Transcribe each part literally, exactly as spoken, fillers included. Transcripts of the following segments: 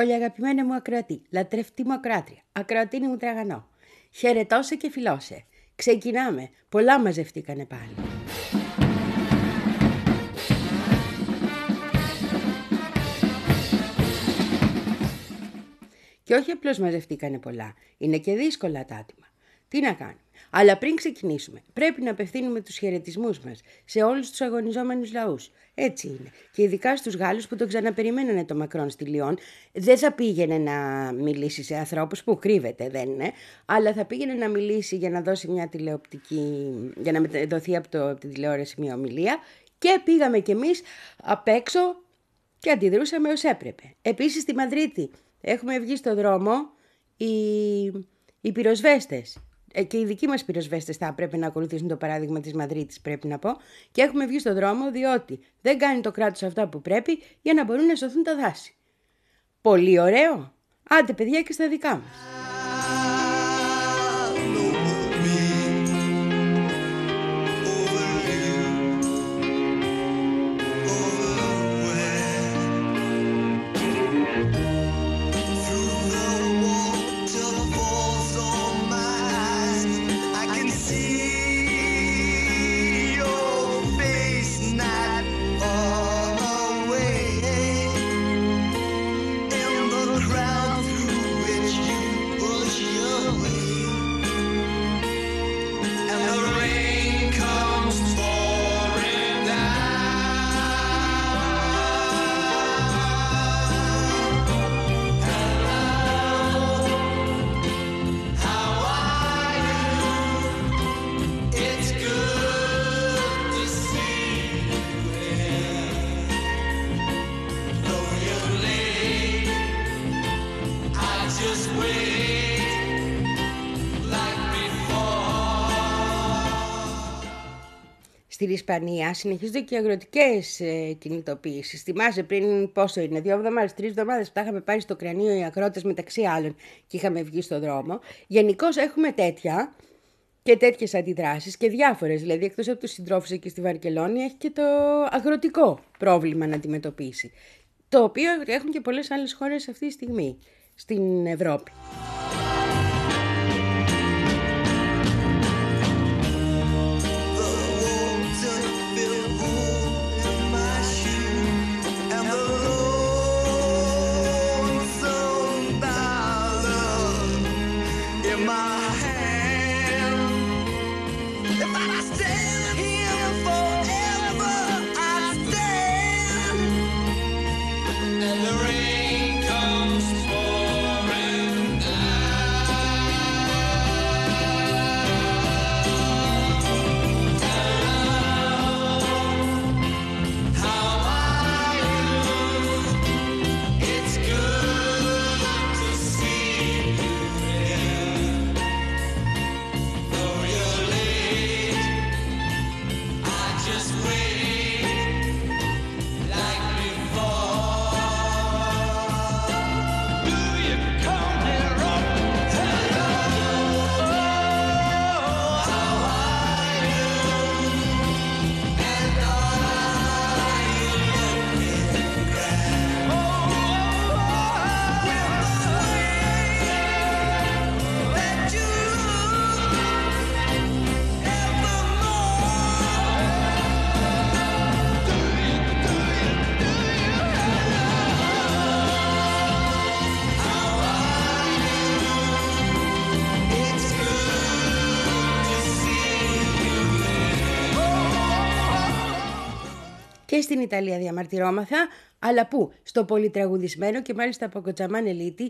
Πολύ αγαπημένα μου ακροατή, λατρευτή μου ακροάτρια, ακροατίνη μου τραγανό. Χαιρετώσε και φιλώσε. Ξεκινάμε. Πολλά μαζευτήκανε πάλι. Και όχι απλώς μαζευτήκανε πολλά, είναι και δύσκολα τα άτομα. Τι να κάνουμε. Αλλά πριν ξεκινήσουμε, πρέπει να απευθύνουμε τους χαιρετισμούς μας σε όλους τους αγωνιζόμενους λαούς. Έτσι είναι. Και ειδικά στους Γάλλους που τον ξαναπεριμένανε το Μακρόν στη Λιόν, δεν θα πήγαινε να μιλήσει σε ανθρώπους που κρύβεται, δεν είναι, αλλά θα πήγαινε να μιλήσει για να δώσει μια τηλεοπτική, για να μεταδοθεί από, το, από την τηλεόραση μια ομιλία, και πήγαμε κι εμείς απ' έξω και αντιδρούσαμε ως έπρεπε. Επίσης στη Μαδρίτη έχουμε βγει στο δρόμο οι, οι πυροσβέστες. Και οι δικοί μας πυροσβέστες θα πρέπει να ακολουθήσουν το παράδειγμα της Μαδρίτης, πρέπει να πω. Και έχουμε βγει στο δρόμο διότι δεν κάνει το κράτος αυτά που πρέπει για να μπορούν να σωθούν τα δάση. Πολύ ωραίο. Άντε παιδιά και στα δικά μας. Στην Ισπανία συνεχίζονται και οι αγροτικές ε, κινητοποιήσεις. Θυμάσαι πριν πόσο είναι, δύο εβδομάδες, τρεις εβδομάδες που τα είχαμε πάρει στο κρανίο οι αγρότες μεταξύ άλλων και είχαμε βγει στο δρόμο. Γενικώς έχουμε τέτοια και τέτοιες αντιδράσεις και διάφορες. Δηλαδή, εκτός από τους συντρόφους εκεί στη Βαρκελόνη, έχει και το αγροτικό πρόβλημα να αντιμετωπίσει. Το οποίο έχουν και πολλές άλλες χώρες αυτή τη στιγμή στην Ευρώπη. Και στην Ιταλία διαμαρτυρόμαθα, αλλά πού? Στο πολυτραγουδισμένο και μάλιστα από Κοτσαμάν Ελίτη,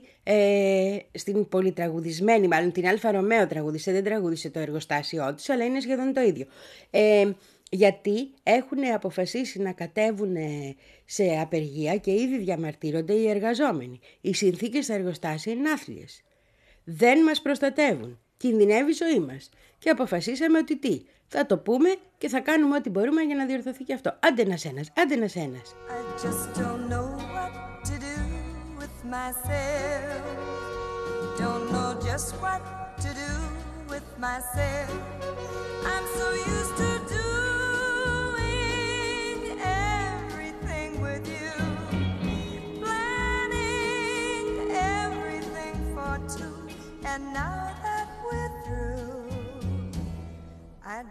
ε, στην πολυτραγουδισμένη, μάλλον την Αλφα Ρωμαίο τραγούδισε, δεν τραγούδισε το εργοστάσιό τους, αλλά είναι σχεδόν το ίδιο. Ε, γιατί έχουν αποφασίσει να κατέβουν σε απεργία και ήδη διαμαρτύρονται οι εργαζόμενοι. Οι συνθήκες στα εργοστάσια είναι άθλιες. Δεν μας προστατεύουν. Κινδυνεύει η ζωή μας. Και αποφασίσαμε ότι τι? Θα το πούμε και θα κάνουμε ό,τι μπορούμε για να διορθωθεί και αυτό. Άντε ένας ένας, άντε ένας ένας. I just don't know what to do with myself. Don't know just what to do with myself. I'm so used to doing everything with you. Planning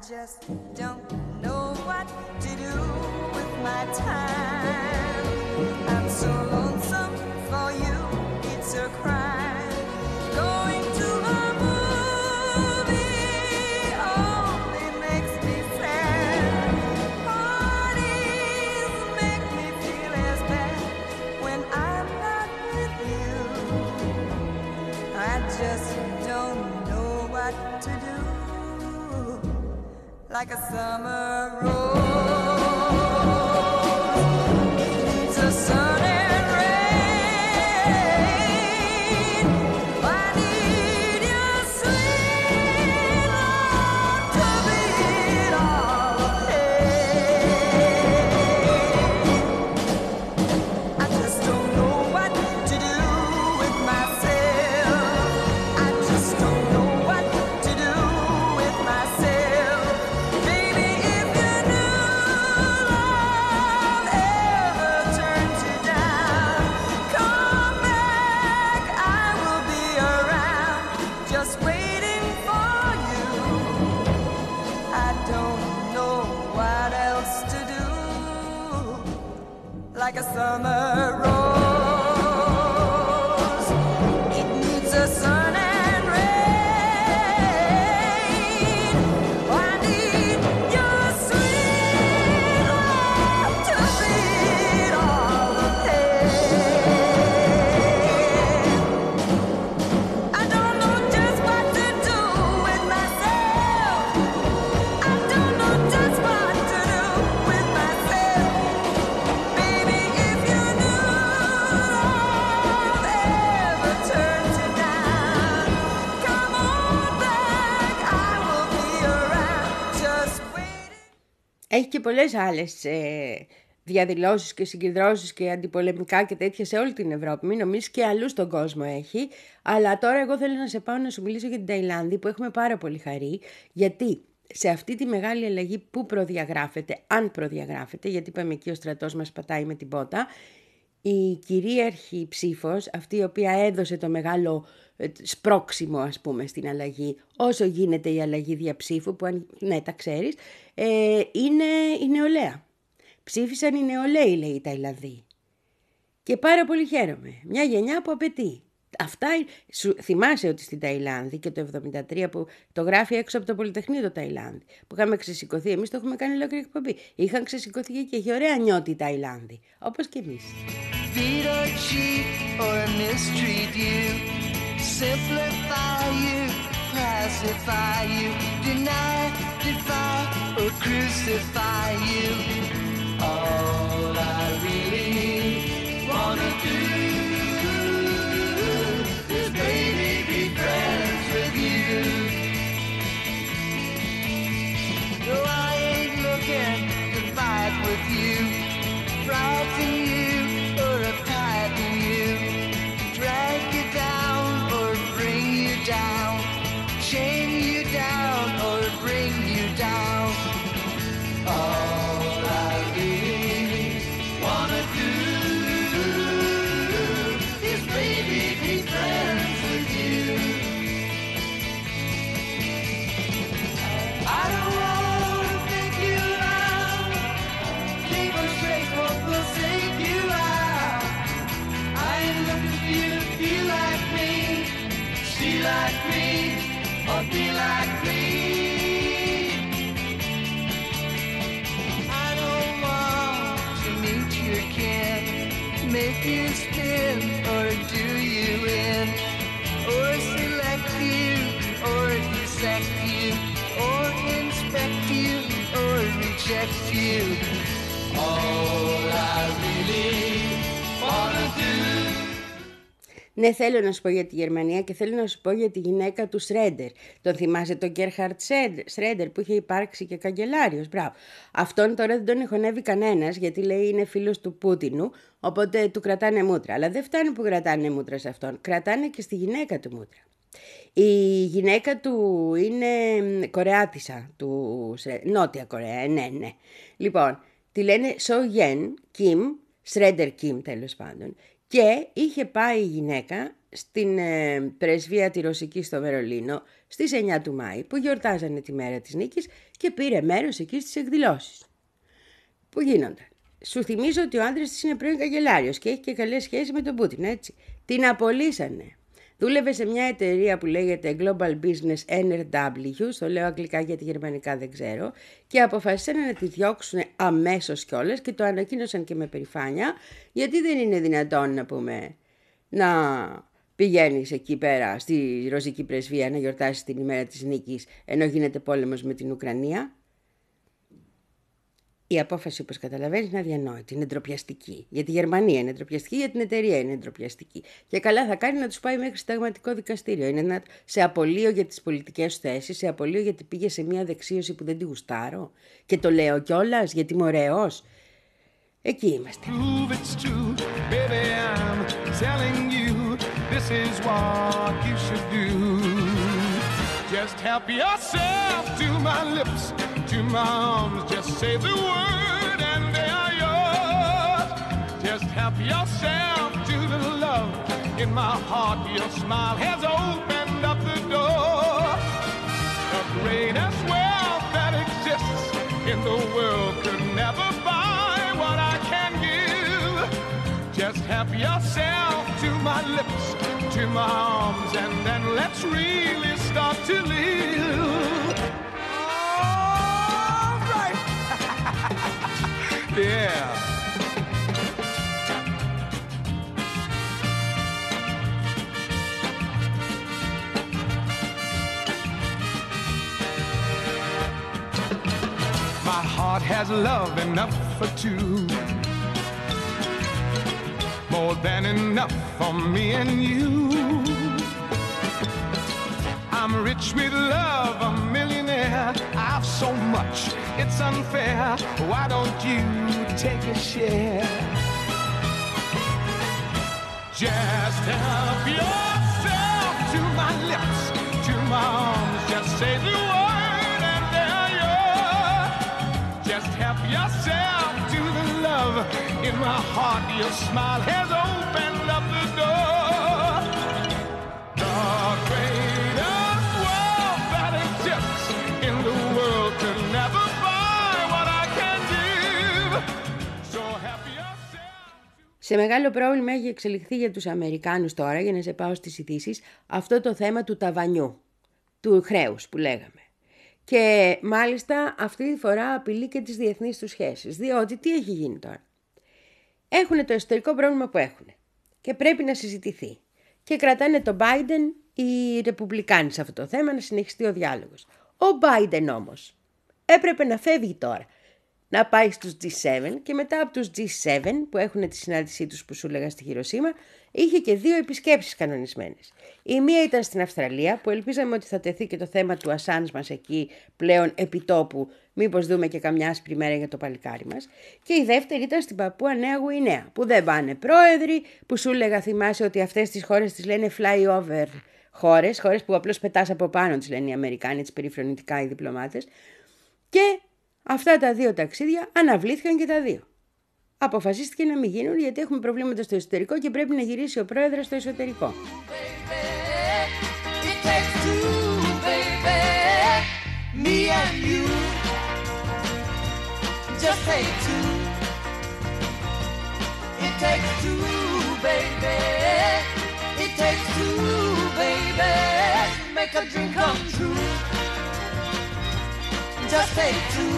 just don't know what to do with my time. I'm so lonesome for you, it's a crime. Going to a movie only makes me sad. Parties make me feel as bad when I'm not with you. I just don't know what to do. Like a summer rose, it needs a sun and rain. I need your sweet love to beat all the pain. I just don't know what to do with myself. I just don't know what to do with myself. Baby, if you knew love ever turns you down, come back, I will be around, just waiting for you. I don't know what else to do. Like a summer rose, it needs a sun and rain. I need your sweet love to beat all the pain. I don't know just what to do with myself. I don't know just what to do with myself. Baby, if you knew love ever turns you down, come on back, I will be around, just waiting. Έχει και πολλές άλλες ε, διαδηλώσεις και συγκεντρώσεις και αντιπολεμικά και τέτοια σε όλη την Ευρώπη. Μην νομίζεις, και αλλού στον κόσμο έχει. Αλλά τώρα εγώ θέλω να σε πάω να σου μιλήσω για την Ταϊλάνδη, που έχουμε πάρα πολύ χαρή. Γιατί σε αυτή τη μεγάλη αλλαγή που προδιαγράφεται, αν προδιαγράφεται, γιατί είπαμε εκεί ο στρατός μας πατάει με την πότα, η κυρίαρχη ψήφος, αυτή η οποία έδωσε το μεγάλο ε, σπρώξιμο, ας πούμε, στην αλλαγή, όσο γίνεται η αλλαγή διαψήφου, που αν, ναι, τα ξέρεις, ε, είναι η νεολαία. Ψήφισαν οι νεολαίοι, λέει η Ταϊλανδοί. Και πάρα πολύ χαίρομαι. Μια γενιά που απαιτεί. Αυτά, σου, θυμάσαι ότι στην Ταϊλάνδη και το εβδομήντα τρία που το γράφει έξω από το Πολυτεχνείο το Ταϊλάνδη, που είχαμε ξεσηκωθεί, εμείς το έχουμε κάνει ολόκληρη εκπομπή. Είχαν ξεσηκωθεί και έχει ωραία νιώτη η Ταϊλάνδη, όπως και εμείς. Feet or cheat or mistreat you, simplify you, pacify you, deny, defy or crucify you. All I really wanna do is baby be friends with you. No, I ain't looking to fight with you, frighten you or uptighten you, drag you down or bring you down, chain you down or bring you down. All I really wanna do is baby be friends with you. I don't wanna take you out, keep on straight, what will save you out. I ain't looking for you to be like me, see like me, or be like me. I don't want to meet your kin, make you spin or do you in, or select you or dissect you, or inspect you or reject you. All I really wanna do. Ναι, θέλω να σου πω για τη Γερμανία και θέλω να σου πω για τη γυναίκα του Σρέντερ. Τον θυμάσαι τον Γκέρχαρτ Σρέντερ που είχε υπάρξει και καγκελάριος. Μπράβο. Αυτόν τώρα δεν τον εχωνεύει κανένας, γιατί λέει είναι φίλος του Πούτινου, οπότε του κρατάνε μούτρα. Αλλά δεν φτάνει που κρατάνε μούτρα σε αυτόν, κρατάνε και στη γυναίκα του μούτρα. Η γυναίκα του είναι Κορεάτισσα, του Νότια Κορέα, ναι, ναι. Λοιπόν, τη λένε Σο Γεν Κιμ, Σρέντερ Κιμ τέλος πάντων. Και είχε πάει η γυναίκα στην ε, πρεσβεία τη Ρωσική στο Βερολίνο στις εννιά του Μάη που γιορτάζανε τη μέρα της νίκης και πήρε μέρος εκεί στις εκδηλώσεις που γίνονταν. Σου θυμίζω ότι ο άντρας της είναι πρώην καγκελάριος και έχει και καλές σχέσεις με τον Πούτιν, έτσι. Την απολύσανε. Δούλευε σε μια εταιρεία που λέγεται Global Business εν αρ ντάμπλιου, στο λέω αγγλικά γιατί γερμανικά δεν ξέρω, και αποφασίσαν να τη διώξουν αμέσως κιόλας και το ανακοίνωσαν και με περηφάνεια, γιατί δεν είναι δυνατόν να πούμε να πηγαίνεις εκεί πέρα στη Ρωσική πρεσβεία να γιορτάσεις την ημέρα της νίκης ενώ γίνεται πόλεμος με την Ουκρανία. Η απόφαση, όπως καταλαβαίνεις, είναι αδιανόητη, είναι ντροπιαστική. Για τη Γερμανία είναι ντροπιαστική, για την εταιρεία είναι ντροπιαστική. Και καλά θα κάνει να τους πάει μέχρι συνταγματικό δικαστήριο. Είναι ένα, σε απολύω για τις πολιτικές θέσεις, σε απολύω γιατί πήγε σε μια δεξίωση που δεν τη γουστάρω. Και το λέω κιόλας γιατί είμαι ωραίος. Εκεί είμαστε. Just help yourself to my lips, to my arms, just say the word and they are yours. Just help yourself to the love in my heart, your smile has opened up the door. The greatest wealth that exists in the world could never buy what I can give. Just help yourself to my lips, to my arms, and then let's really start to live. All right. Yeah. My heart has love enough for two, more than enough for me and you. I'm rich with love, a millionaire. I've so much, it's unfair. Why don't you take a share? Just help yourself to my lips, to my arms. Just say the word and there you're. Just help yourself to the love in my heart. Your smile has opened up the door. The greatest wealth that exists in the world could never buy what I can give. So help yourself. Σε μεγάλο πρόβλημα έχει εξελιχθεί για τους Αμερικάνους τώρα, για να σε πάω στις ειδήσεις, αυτό το θέμα του ταβανιού, του χρέους που λέγαμε. Και μάλιστα αυτή τη φορά απειλεί και τις διεθνείς τους σχέσεις, διότι τι έχει γίνει τώρα. Έχουν το εσωτερικό πρόβλημα που έχουν και πρέπει να συζητηθεί. Και κρατάνε τον Biden οι Ρεπουμπλικάνοι σε αυτό το θέμα να συνεχιστεί ο διάλογος. Ο Biden όμως έπρεπε να φεύγει τώρα, να πάει στους τζι σέβεν και μετά από τους τζι σέβεν που έχουν τη συνάντησή τους που σου έλεγα στη Χειροσίμα, είχε και δύο επισκέψεις κανονισμένες. Η μία ήταν στην Αυστραλία που ελπίζαμε ότι θα τεθεί και το θέμα του Ασάνς μας εκεί πλέον επιτόπου, μήπως δούμε και καμιά άσπρη μέρα για το παλικάρι μας. Και η δεύτερη ήταν στην Παππούα Νέα Γουινέα που δεν πάνε πρόεδροι, που σου έλεγα θυμάσαι ότι αυτές τις χώρες τις λένε flyover χώρες, χώρες που απλώς πετάς από πάνω τις λένε οι Αμερικάνοι, τις περιφρονητικά οι διπλωμάτες. Και αυτά τα δύο ταξίδια αναβλήθηκαν και τα δύο. Αποφασίστηκε να μην γίνουν γιατί έχουμε προβλήματα στο εσωτερικό και πρέπει να γυρίσει ο πρόεδρος στο εσωτερικό. Just take two.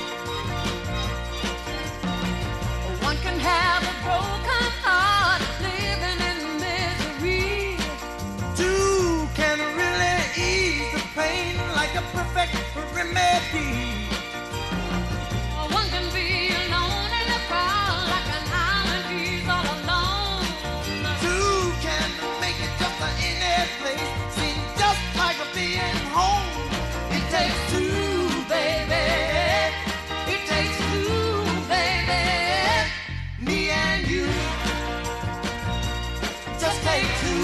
One can have a broken heart, living in misery. Two can really ease the pain like a perfect remedy. One can be alone in a crowd like an island he's all alone. Two can make it just in a place, seem just like a being home. It takes two. Baby, it takes two, baby, me and you. Just take two.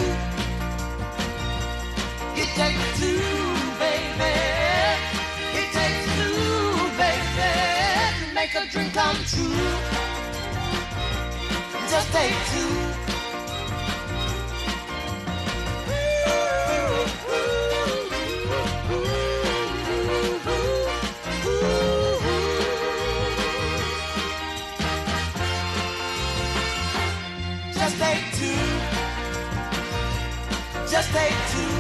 It takes two, baby. It takes two, baby, to make a dream come true. Just take two. just take two.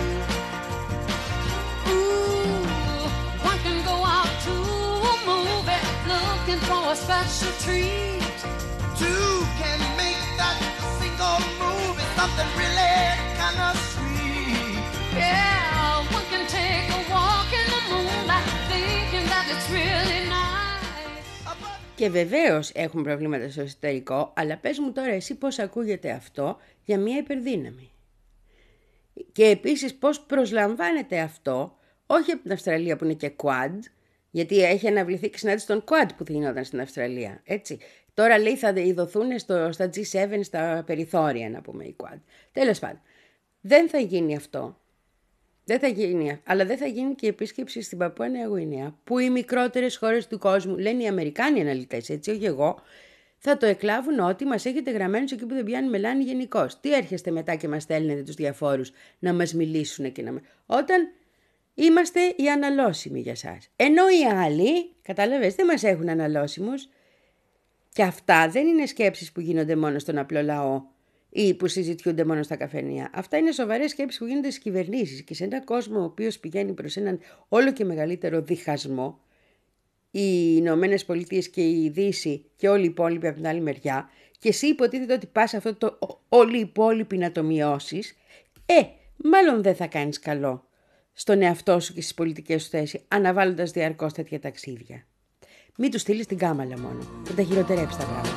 Ooh, one can go out to a movie looking for a special treat. Two can make that single movie something really kind of sweet. Yeah, one can take a walk in the moonlight thinking that it's really nice. Και βεβαίως έχουν προβλήματα στο εσωτερικό, αλλά πες μου τώρα εσύ πώς ακούγεται αυτό για μια υπερδύναμη. Και επίσης πώς προσλαμβάνεται αυτό, όχι από την Αυστραλία που είναι και Quad, γιατί έχει αναβληθεί και συνάντηση των Quad που γινόταν στην Αυστραλία, έτσι. Τώρα λέει θα ειδωθούν στο, στα τζι σέβεν, στα περιθώρια να πούμε οι Quad. Τέλος πάντων, δεν θα γίνει αυτό. Δεν θα γίνει, αλλά δεν θα γίνει και η επίσκεψη στην Παππούα Νέα Γουινέα, που οι μικρότερες χώρες του κόσμου, λένε οι Αμερικάνοι αναλυτές, έτσι, όχι εγώ, θα το εκλάβουν ότι μας έχετε γραμμένους εκεί που δεν πιάνει μελάνη γενικώς. Τι έρχεστε μετά και μας στέλνετε τους διαφόρους να μας μιλήσουν και να... Όταν είμαστε οι αναλώσιμοι για σας. Ενώ οι άλλοι, κατάλαβες, δεν μας έχουν αναλώσιμους. Και αυτά δεν είναι σκέψεις που γίνονται μόνο στον απλό λαό ή που συζητιούνται μόνο στα καφενεία. Αυτά είναι σοβαρές σκέψεις που γίνονται στις κυβερνήσεις και σε έναν κόσμο ο οποίος πηγαίνει προς έναν όλο και μεγαλύτερο διχασμό, οι Ηνωμένες Πολιτείες και η Δύση και όλοι οι υπόλοιποι από την άλλη μεριά, και εσύ υποτίθεται ότι πας αυτό το όλοι οι υπόλοιποι να το μειώσεις, ε, μάλλον δεν θα κάνεις καλό στον εαυτό σου και στις πολιτικές σου θέσεις, αναβάλλοντας διαρκώς τέτοια ταξίδια. Μην του στείλεις την κάμαλα μόνο, θα τα χειροτερέψει τα πράγματα.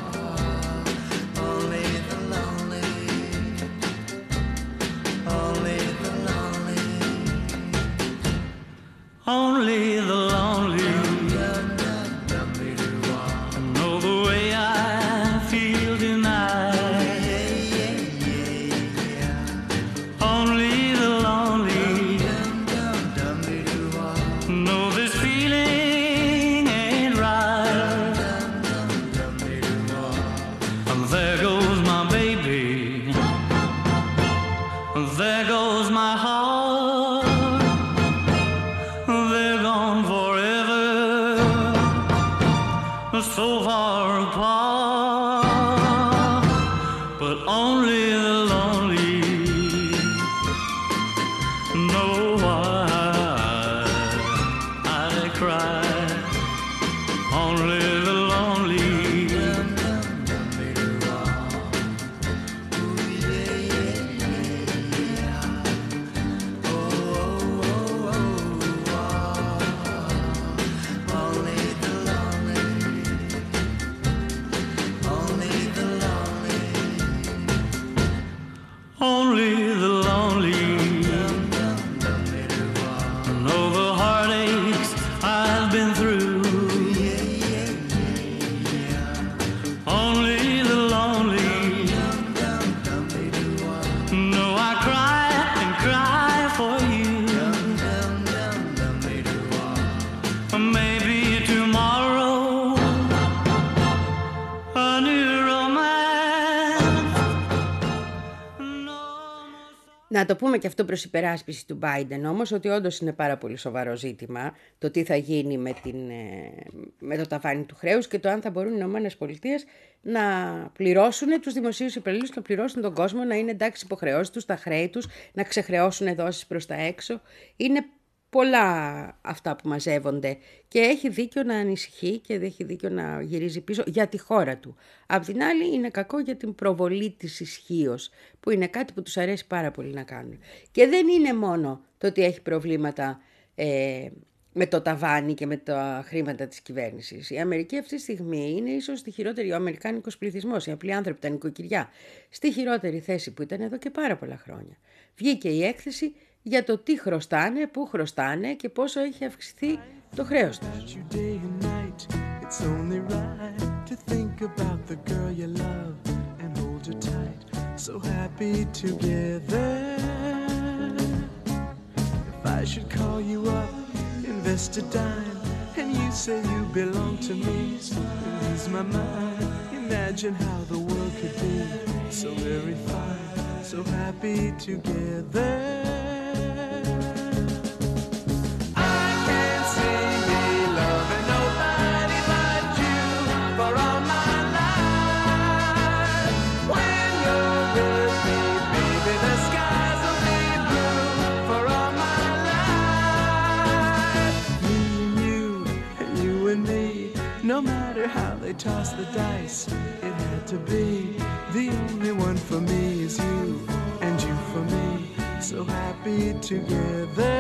Only the lonely know the way I feel tonight. Only the lonely know this feeling ain't right. And there goes my baby, and there goes my heart. So far apart, but only the lonely know why I cry. Only the lonely. Only the lonely know the heartaches I've been through. Only the lonely know I cry and cry for you. Maybe tomorrow a new romance. Να το πούμε και αυτό προς υπεράσπιση του Biden όμως, ότι όντως είναι πάρα πολύ σοβαρό ζήτημα το τι θα γίνει με, την, με το ταβάνι του χρέους και το αν θα μπορούν οι Ηνωμένες Πολιτείες να πληρώσουν τους δημοσίους υπαλλήλους, να πληρώσουν τον κόσμο, να είναι εντάξει υποχρεώσεις τους, τα χρέη τους, να ξεχρεώσουν δόσεις προς τα έξω. Είναι πολλά αυτά που μαζεύονται και έχει δίκιο να ανησυχεί και έχει δίκιο να γυρίζει πίσω για τη χώρα του. Απ' την άλλη είναι κακό για την προβολή της ισχύος, που είναι κάτι που τους αρέσει πάρα πολύ να κάνουν. Και δεν είναι μόνο το ότι έχει προβλήματα ε, με το ταβάνι και με τα χρήματα της κυβέρνησης. Η Αμερική αυτή τη στιγμή είναι ίσως στη χειρότερη, ο αμερικάνικος πληθυσμός, οι απλοί άνθρωποι, τα νοικοκυριά, στη χειρότερη θέση που ήταν εδώ και πάρα πολλά χρόνια. Βγήκε η έκθεση για το τι χρωστάνε, πού χρωστάνε και πόσο έχει αυξηθεί το χρέος τους. When you're with me, baby, the skies will be blue. how they toss the dice, it had to be. The only one for me is you, and you for me, so happy together.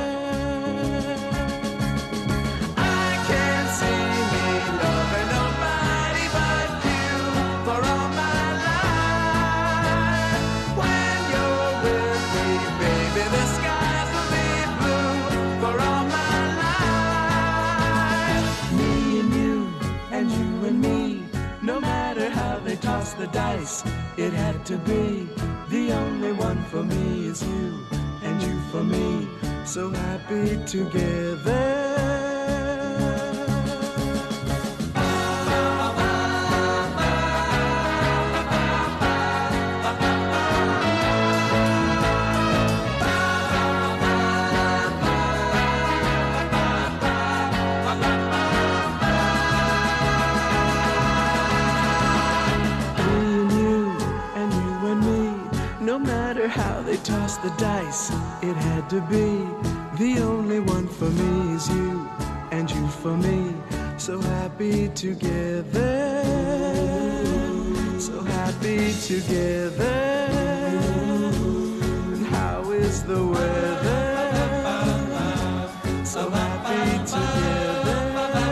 I can't see me loving nobody but you for all my life. When you're with me, baby, the skies will be blue for all my life. Me and you, and you and me, no matter how they toss the dice, it had to be. The only one for me is you, and you for me, so happy together. How they toss the dice, it had to be. The only one for me is you, and you for me, so happy together, so happy together. And how is the weather? So happy together.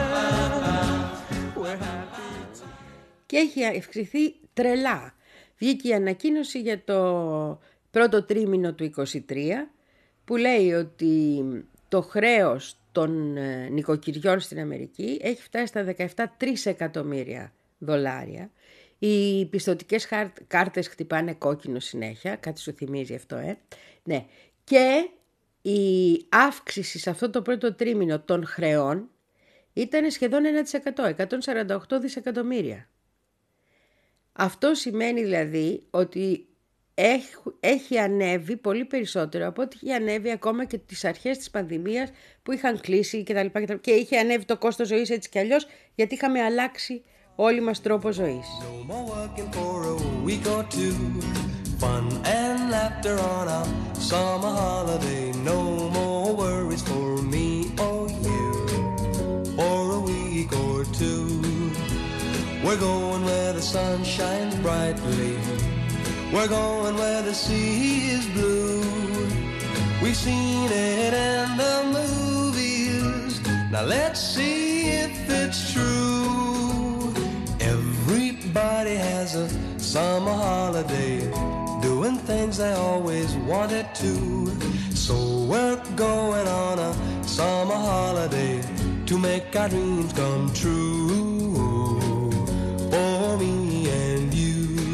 We're happy together. Και έχει αυξηθεί τρελά. Βγήκε η ανακοίνωση για το πρώτο τρίμηνο του είκοσι τρία που λέει ότι το χρέος των νοικοκυριών στην Αμερική έχει φτάσει στα δεκαεπτά τρισεκατομμύρια δολάρια. Οι πιστωτικές κάρτες χτυπάνε κόκκινο συνέχεια, κάτι σου θυμίζει αυτό, ε. Ναι. Και η αύξηση σε αυτό το πρώτο τρίμηνο των χρεών ήταν σχεδόν ένα τοις εκατό, εκατόν σαράντα οκτώ δισεκατομμύρια. Αυτό σημαίνει δηλαδή ότι έχει ανέβει πολύ περισσότερο από ό,τι είχε ανέβει ακόμα και τις αρχές της πανδημίας που είχαν κλείσει και τα λοιπά, και, τα... και είχε ανέβει το κόστος ζωής έτσι κι αλλιώς, γιατί είχαμε αλλάξει όλοι μας τρόπο ζωής. No more working for a week or two. Fun and laughter on a summer holiday. No more worries for me or you for a week or two. We're going where the sun shines brightly. We're going where the sea is blue. We've seen it in the movies. Now let's see if it's true. Everybody has a summer holiday, doing things they always wanted to. So we're going on a summer holiday to make our dreams come true. For me and you.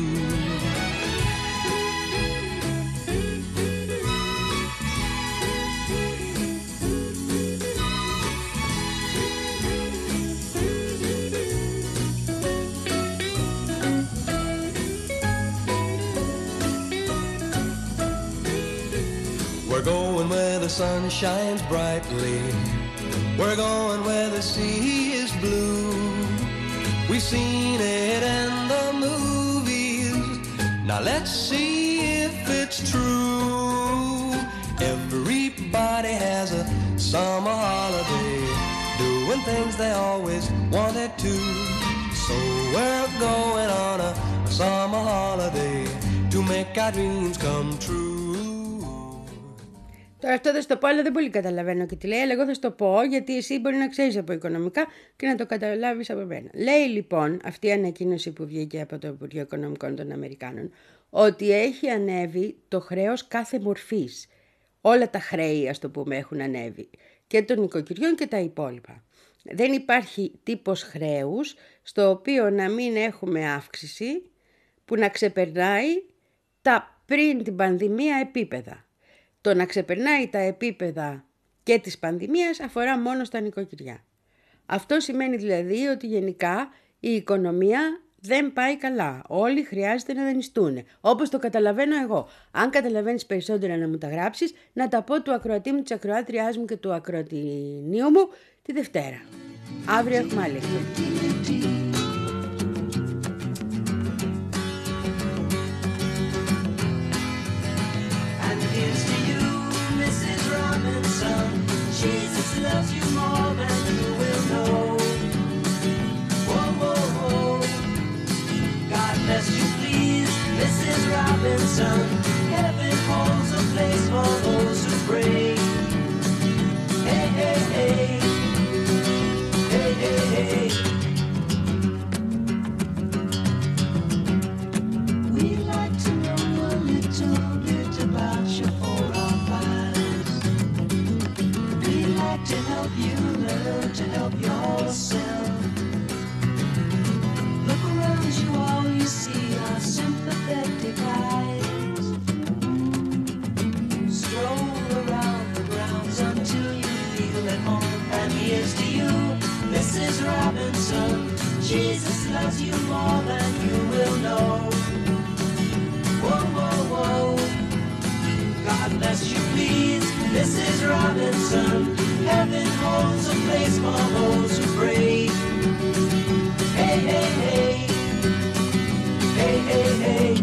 We're going where the sun shines brightly. We're going where the sea is blue. We've seen it in the movies. Now let's see if it's true. Everybody has a summer holiday, doing things they always wanted to. So we're going on a summer holiday to make our dreams come true. Τώρα αυτό θα σου το πω, αλλά δεν πολύ καταλαβαίνω και τι λέει, αλλά εγώ θα σου το πω γιατί εσύ μπορεί να ξέρεις από οικονομικά και να το καταλάβεις από μένα. Λέει λοιπόν αυτή η ανακοίνωση που βγήκε από το Υπουργείο Οικονομικών των Αμερικάνων ότι έχει ανέβει το χρέος κάθε μορφής. Όλα τα χρέη, ας το πούμε, έχουν ανέβει. Και των νοικοκυριών και τα υπόλοιπα. Δεν υπάρχει τύπος χρέους στο οποίο να μην έχουμε αύξηση που να ξεπερνάει τα πριν την πανδημία επίπεδα. Το να ξεπερνάει τα επίπεδα και της πανδημίας αφορά μόνο στα νοικοκυριά. Αυτό σημαίνει δηλαδή ότι γενικά η οικονομία δεν πάει καλά. Όλοι χρειάζεται να δανειστούν. Όπως το καταλαβαίνω εγώ. Αν καταλαβαίνεις περισσότερα να μου τα γράψεις, να τα πω του ακροατή μου, της ακροάτριάς μου και του ακροατηνίου μου τη Δευτέρα. Αύριο έχουμε άλλη. Jesus loves you more than you will know. Oh, Robinson. Heaven holds a place for those who pray. Hey, hey, hey. Hey, hey, hey. We'd like to know a little bit about your forefathers. We'd like to help you learn to help yourself. Look around you, all you see are sympathetic eyes. Stroll around the grounds until you feel at home. And here's to you, Missus Robinson. Jesus loves you more than you will know. Whoa, whoa, whoa. God bless you, please, Missus Robinson. Heaven holds a place for those who pray. Hey, hey, hey. Hey, hey, hey.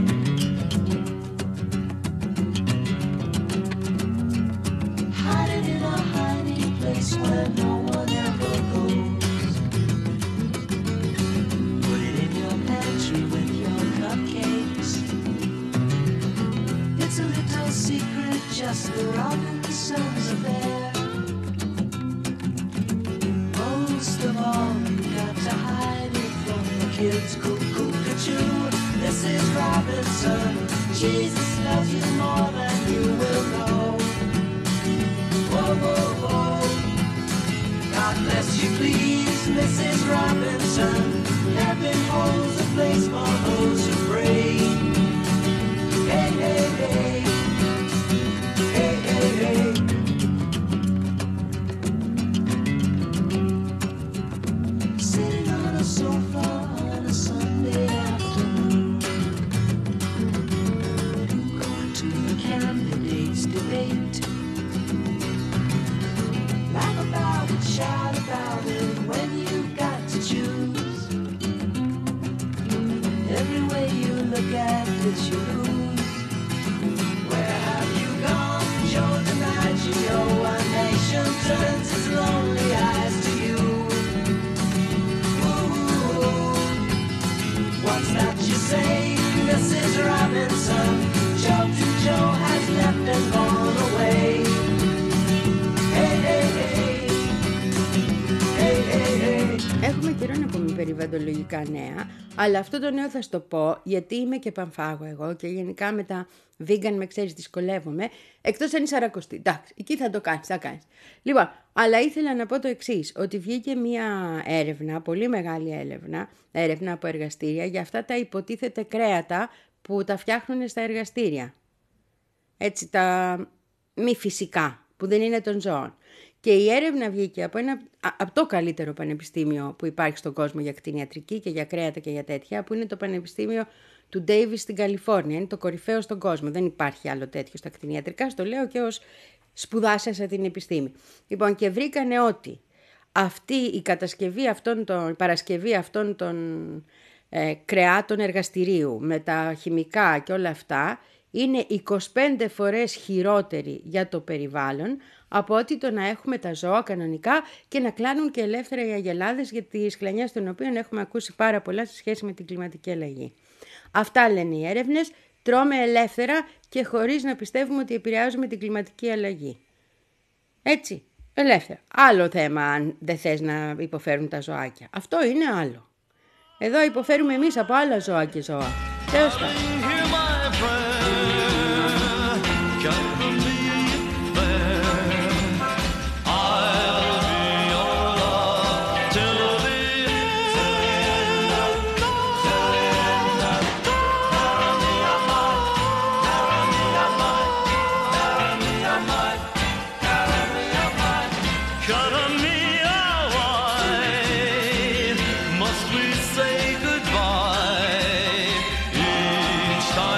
Hiding in a hiding place where no one ever goes. Put it in your pantry with your cupcakes. It's a little secret, just the Robinsons affair. Most of all, you got to hide it from the kids. Cuckoo-cuckoo, Missus Robinson. Jesus loves you more than you will know. Whoa, whoa, whoa. God bless you, please, Missus Robinson. Heaven holds a place for those who pray. Hey, hey, hey. Hey, hey, hey. Sitting on a sofa on a Sunday afternoon, going to the candidates' debate. Laugh about it, shout about it when you've got to choose. Every way you look at it, you lose. Where have you gone, Joe DiMaggio? A nation turns its lonely eyes to you. What's that you say, Missus Robinson? Joe to Joe has left and gone away. Hey, hey, hey. Hey, hey, hey. Έχουμε καιρό να πούμε περιβαλλοντολογικά νέα, αλλά αυτό το νέο θα στο πω γιατί είμαι και πανφάγω εγώ και γενικά με τα vegan με ξέρεις δυσκολεύομαι, εκτός αν είσαι αρακοστή. Εντάξει, εκεί θα το κάνεις, θα κάνεις. Λοιπόν, αλλά ήθελα να πω το εξής, ότι βγήκε μια έρευνα, πολύ μεγάλη έρευνα, έρευνα από εργαστήρια για αυτά τα υποτίθεται κρέατα που τα φτιάχνουν στα εργαστήρια. Έτσι, τα μη φυσικά, που δεν είναι των ζώων. Και η έρευνα βγήκε από, ένα, από το καλύτερο πανεπιστήμιο που υπάρχει στον κόσμο για κτηνιατρική και για κρέατα και για τέτοια, που είναι το Πανεπιστήμιο του Davis στην Καλιφόρνια. Είναι το κορυφαίο στον κόσμο. Δεν υπάρχει άλλο τέτοιο στα κτηνιατρικά. Στο λέω και ως σπουδάσασα την επιστήμη. Λοιπόν, και βρήκανε ότι αυτή η κατασκευή αυτών των, η παρασκευή αυτών των ε, κρεάτων εργαστηρίου με τα χημικά και όλα αυτά είναι είκοσι πέντε φορές χειρότερη για το περιβάλλον από ότι το να έχουμε τα ζώα κανονικά και να κλάνουν και ελεύθερα οι αγελάδες, για τις κλανιές των οποίων έχουμε ακούσει πάρα πολλά σε σχέση με την κλιματική αλλαγή. Αυτά λένε οι έρευνες, τρώμε ελεύθερα και χωρίς να πιστεύουμε ότι επηρεάζουμε την κλιματική αλλαγή. Έτσι, ελεύθερα. Άλλο θέμα αν δεν θες να υποφέρουν τα ζωάκια. Αυτό είναι άλλο. Εδώ υποφέρουμε εμείς από άλλα ζώα και ζώα. Τέλος πάντων. Hear my prayer, come to me there. I'll be your love till the end. Cara mia, why must we say goodbye each time?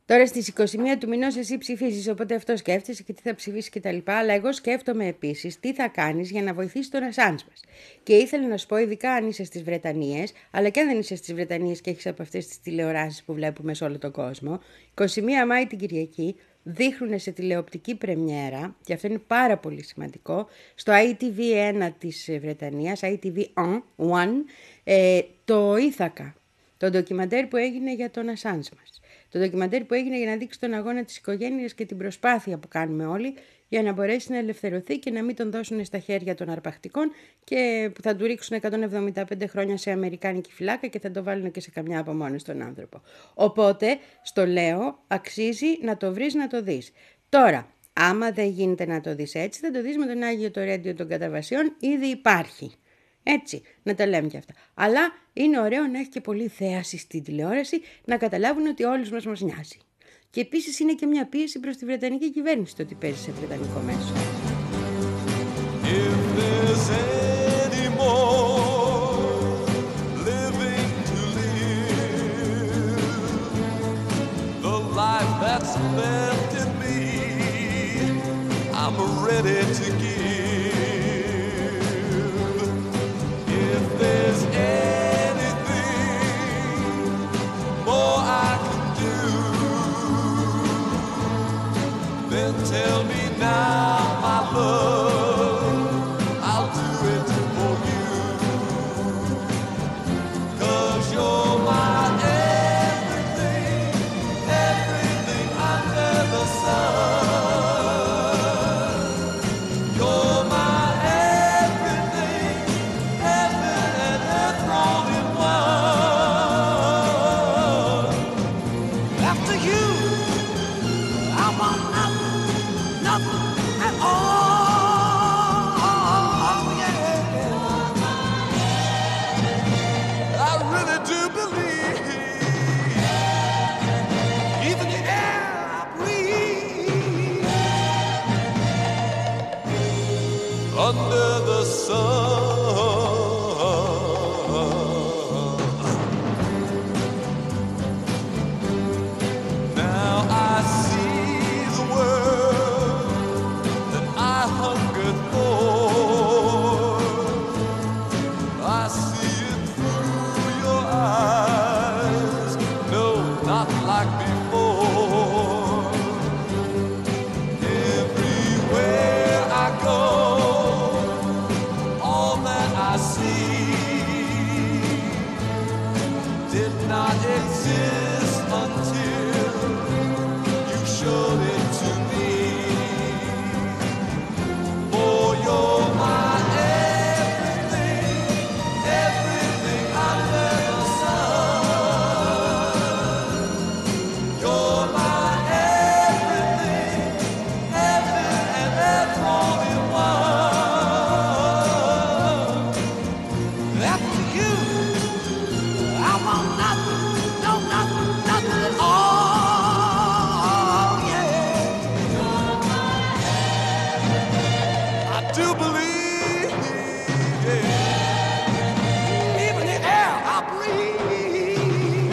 Τώρα στις είκοσι μία του μηνός εσύ ψηφίζεις, οπότε αυτό σκέφτεσαι και τι θα ψηφίσεις κτλ. Αλλά εγώ σκέφτομαι επίσης τι θα κάνεις για να βοηθήσεις τον Ασάντζ μας. Και ήθελα να σου πω, ειδικά αν είσαι στις Βρετανίες, αλλά και αν δεν είσαι στις Βρετανίες και έχεις από αυτές τις τηλεοράσεις που βλέπουμε σε όλο τον κόσμο, εικοστή πρώτη Μάη την Κυριακή δείχνουν σε τηλεοπτική πρεμιέρα, και αυτό είναι πάρα πολύ σημαντικό, στο άι τι βι ένα της Βρετανίας, άι τι βι ένα, ε, το Ήθακα, το ντοκιμαντέρ που έγινε για τον Ασάντζ μας. Το ντοκιμαντέρ που έγινε για να δείξει τον αγώνα της οικογένειας και την προσπάθεια που κάνουμε όλοι για να μπορέσει να ελευθερωθεί και να μην τον δώσουν στα χέρια των αρπακτικών και που θα του ρίξουν εκατόν εβδομήντα πέντε χρόνια σε αμερικάνικη φυλάκα και θα το βάλουν και σε καμιά απομόνωση στον άνθρωπο. Οπότε, στο λέω, αξίζει να το βρεις να το δεις. Τώρα, άμα δεν γίνεται να το δεις έτσι, θα το δεις με τον Άγιο το Ρέντιο των Καταβασιών, ήδη υπάρχει. Έτσι, να τα λέμε και αυτά. Αλλά είναι ωραίο να έχει και πολύ θέαση στην τηλεόραση, να καταλάβουν ότι όλους μας μας νοιάζει. Και επίσης είναι και μια πίεση προς τη Βρετανική κυβέρνηση το ότι παίζει σε βρετανικό μέσο. If there's any more living to live, the life that's left in me, I'm ready to give. If there's anything more I can do, then tell me now, my love, I'll do it for you. 'Cause you're my everything, everything under the sun. You're my everything, heaven and earth rolled in one. After you, I want nothing, nothing at all, yeah. I really do believe even the air I breathe under the sun. Now I see the world that I hungered for. I see it through your eyes, no, not like before. Everywhere I go, all that I see did not exist until you showed it to me. For you're my everything, everything under the sun. You're my everything, heaven and earth rolled in one. After you, I want nothing, no nothing, nothing at all, yeah. I do believe, yeah, even the air I breathe,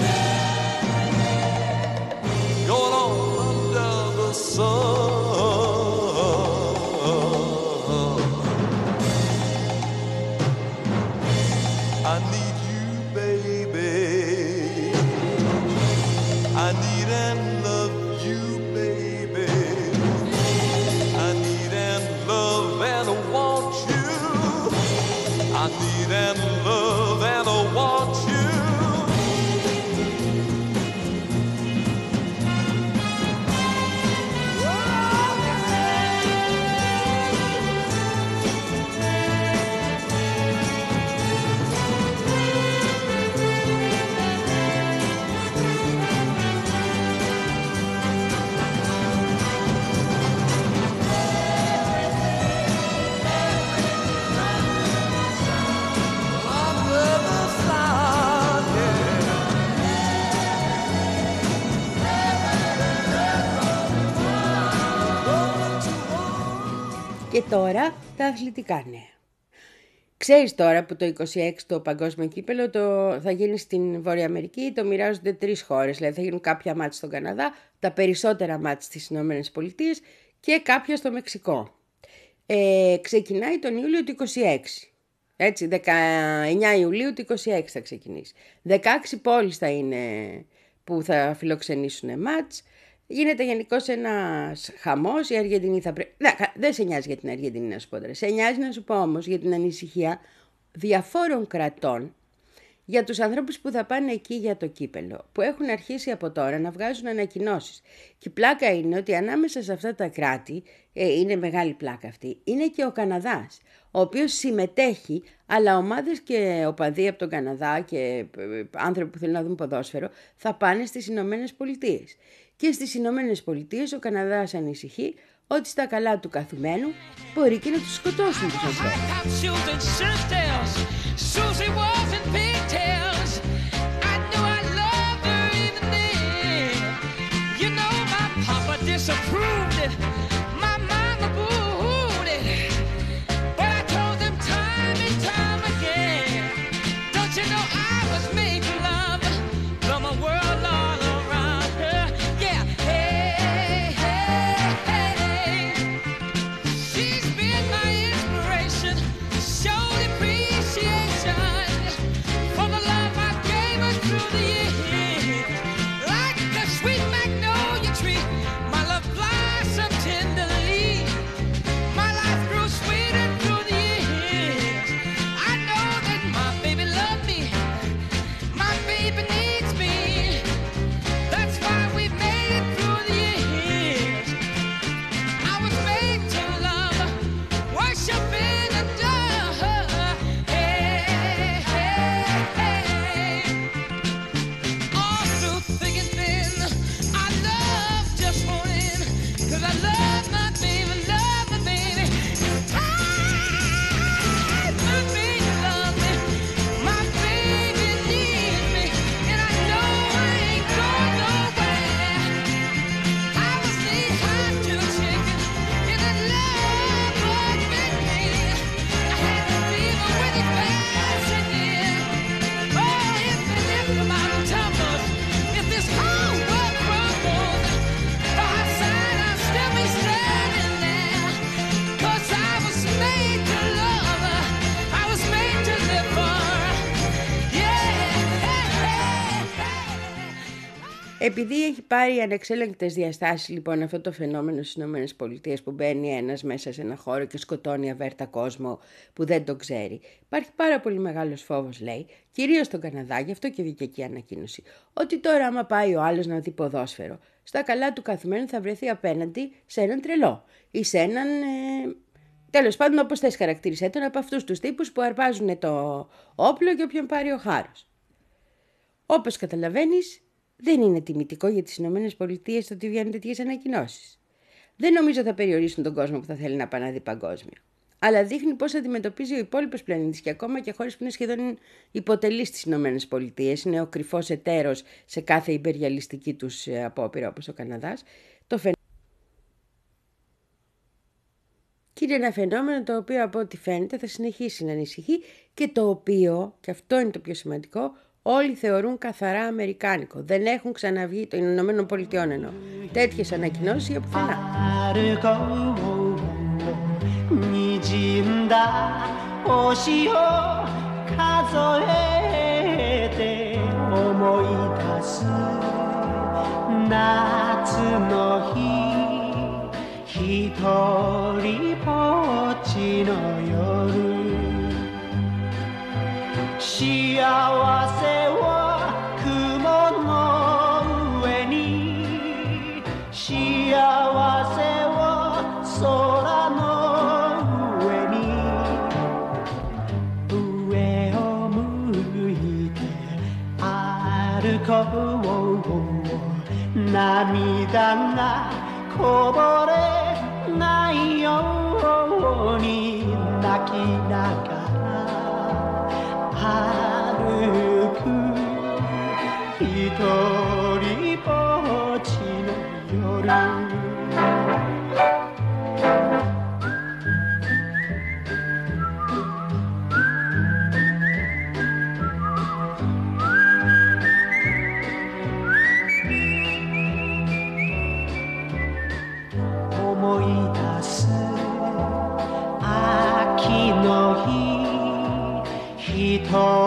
going on under the sun. I need you, baby. I need and love you, baby. I need and love and want you. I need and love and want you. Under the sun, yeah. Και τώρα τα αθλητικά νέα. Ξέρεις τώρα που το είκοσι έξι το παγκόσμιο κύπελο το, θα γίνει στην Βόρεια Αμερική, το μοιράζονται τρεις χώρες, δηλαδή θα γίνουν κάποια μάτς στον Καναδά, τα περισσότερα μάτς στις Ηνωμένες Πολιτείες και κάποια στο Μεξικό. Ε, ξεκινάει τον Ιούλιο του είκοσι έξι. Έτσι, δεκαεννιά Ιουλίου του είκοσι έξι θα ξεκινήσει. δεκαέξι πόλεις θα είναι που θα φιλοξενήσουν μάτς. Γίνεται γενικώς ένας χαμός. Η Αργεντινή θα πρέπει. Δεν σε νοιάζει για την Αργεντινή να σου πω τώρα. Σε νοιάζει να σου πω όμως για την ανησυχία διαφόρων κρατών για τους ανθρώπους που θα πάνε εκεί για το κύπελο, που έχουν αρχίσει από τώρα να βγάζουν ανακοινώσεις. Και η πλάκα είναι ότι ανάμεσα σε αυτά τα κράτη, ε, είναι μεγάλη πλάκα αυτή, είναι και ο Καναδάς, ο οποίος συμμετέχει, αλλά ομάδες και οπαδοί από τον Καναδά και ε, άνθρωποι που θέλουν να δουν ποδόσφαιρο θα πάνε στις Ηνωμένες Πολιτείες. Και στις Ηνωμένες Πολιτείες ο Καναδάς ανησυχεί ότι στα καλά του καθουμένου μπορεί και να τους σκοτώσουν τους Επειδή έχει πάρει ανεξέλεγκτες διαστάσεις λοιπόν αυτό το φαινόμενο στις ΗΠΑ που μπαίνει ένας μέσα σε ένα χώρο και σκοτώνει αβέρτα κόσμο που δεν το ξέρει, υπάρχει πάρα πολύ μεγάλος φόβος, λέει, κυρίως στον Καναδά, γι' αυτό και βγήκε εκεί ανακοίνωση, ότι τώρα άμα πάει ο άλλος να δει ποδόσφαιρο, στα καλά του καθημένου θα βρεθεί απέναντι σε έναν τρελό ή σε έναν... Ε... Τέλος πάντων, όπως θες χαρακτήρισέ τον, από αυτούς τους τύπους που αρπάζουν το όπλο και όποιον πάρει ο χάρος. Όπως καταλαβαίνεις, δεν είναι τιμητικό για τις Ηνωμένες Πολιτείες το ότι βγαίνουν τέτοιες ανακοινώσεις. Δεν νομίζω θα περιορίσουν τον κόσμο που θα θέλει να πάει να δει παγκόσμιο. Αλλά δείχνει πώς αντιμετωπίζει ο υπόλοιπος πλανήτης και ακόμα και χώρες που είναι σχεδόν υποτελείς στις Ηνωμένες Πολιτείες, είναι ο κρυφός εταίρος σε κάθε υπεριαλιστική τους απόπειρα όπως ο Καναδάς. Το φαινόμενο. Και είναι ένα φαινόμενο το οποίο από ό,τι φαίνεται θα συνεχίσει να ανησυχεί και το οποίο, και αυτό είναι το πιο σημαντικό, όλοι θεωρούν καθαρά αμερικάνικο. Δεν έχουν ξαναβγεί των Ηνωμένων Πολιτειών εννοώ τέτοιες ανακοινώσεις για πουθενά.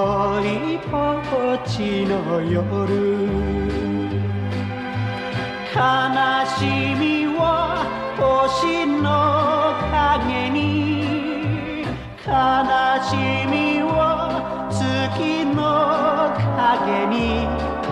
いぽっちの夜悲しみは星の影に悲しみは月の影に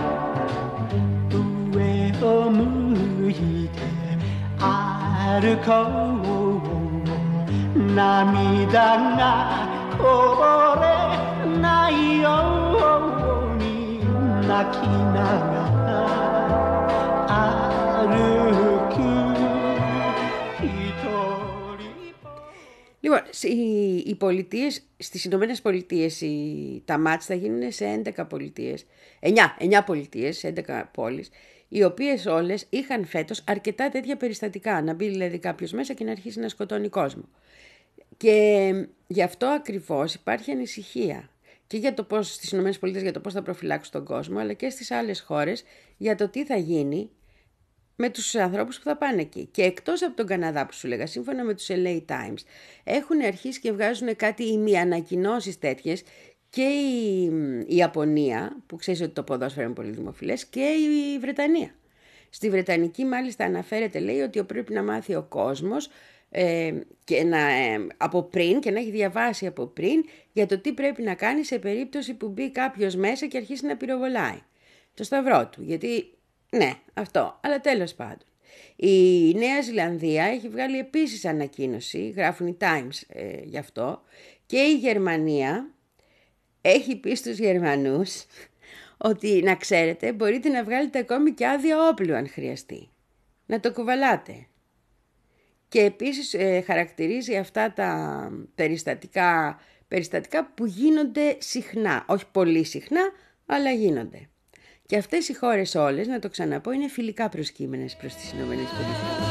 上を向いて歩こう涙がこぼれないように泣きながら歩く一人ぼっち. Λοιπόν, οι, οι πολιτείες, στις Ηνωμένες Πολιτείες οι, τα μάτς θα γίνουν σε έντεκα πολιτείες, εννιά, εννιά πολιτείες, σε έντεκα πόλεις, οι οποίες όλες είχαν φέτος αρκετά τέτοια περιστατικά, να μπει δηλαδή κάποιος μέσα και να αρχίσει να σκοτώνει κόσμο. Και γι' αυτό ακριβώς υπάρχει ανησυχία και για το πώς, στις ΗΠΑ για το πώς θα προφυλάξουν τον κόσμο, αλλά και στις άλλες χώρες για το τι θα γίνει με τους ανθρώπους που θα πάνε εκεί. Και εκτός από τον Καναδά που σου λέγα, σύμφωνα με τους ελ έι Times, έχουν αρχίσει και βγάζουν κάτι ημιανακοινώσεις τέτοιες και η, η Ιαπωνία, που ξέρει ότι το ποδόσφαιρο είναι πολύ δημοφιλές, και η Βρετανία. Στη Βρετανική μάλιστα αναφέρεται, λέει, ότι πρέπει να μάθει ο κόσμος ε, και να, ε, από πριν και να έχει διαβάσει από πριν για το τι πρέπει να κάνει σε περίπτωση που μπει κάποιος μέσα και αρχίσει να πυροβολάει το σταυρό του. Γιατί, ναι, αυτό, αλλά τέλος πάντων. Η Νέα Ζηλανδία έχει βγάλει επίσης ανακοίνωση, γράφουν οι Times ε, γι' αυτό, και η Γερμανία έχει πει στους Γερμανούς ότι, να ξέρετε, μπορείτε να βγάλετε ακόμη και άδεια όπλου αν χρειαστεί. Να το κουβαλάτε. Και επίσης ε, χαρακτηρίζει αυτά τα περιστατικά, περιστατικά που γίνονται συχνά. Όχι πολύ συχνά, αλλά γίνονται. Και αυτές οι χώρες όλες, να το ξαναπώ, είναι φιλικά προσκύμενες προς τις Ηνωμένες Πολιτείες.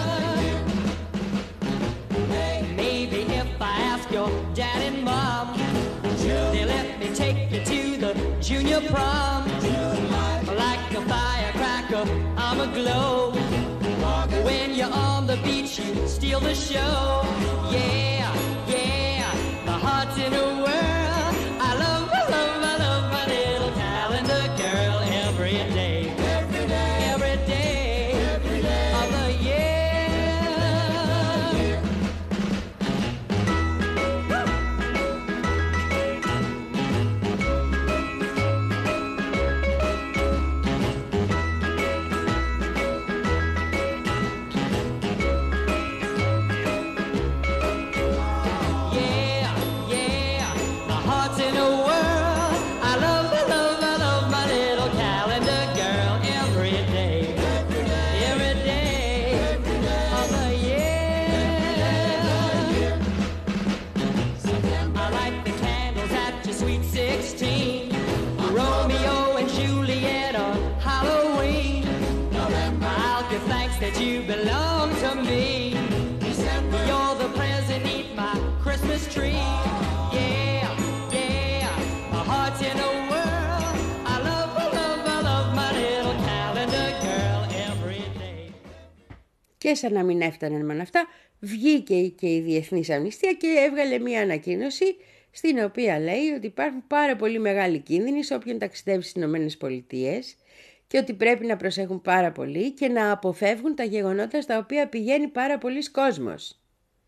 Maybe if I ask your dad and mom, they'll let me take you to the junior prom. Like a firecracker, I'm aglow. When you're on the beach, you steal the show. Yeah, yeah, my heart's in a whirl. I love, I love, I love my little calendar girl every day, every day, every day, every day of the year. That you belong to me. December. You're the present beneath my Christmas tree. Yeah, yeah, my heart's in a whirl. I love, I love, I love my little calendar girl every day. Και σαν να μην έφταναν με αυτά, βγήκε και η Διεθνής Αμνηστία και έβγαλε μία ανακοίνωση στην οποία λέει ότι υπάρχουν πάρα πολύ μεγάλοι κίνδυνοι σε όποιον ταξιδεύει στις Ηνωμένες Πολιτείες και ότι πρέπει να προσέχουν πάρα πολύ και να αποφεύγουν τα γεγονότα στα οποία πηγαίνει πάρα πολλής κόσμος.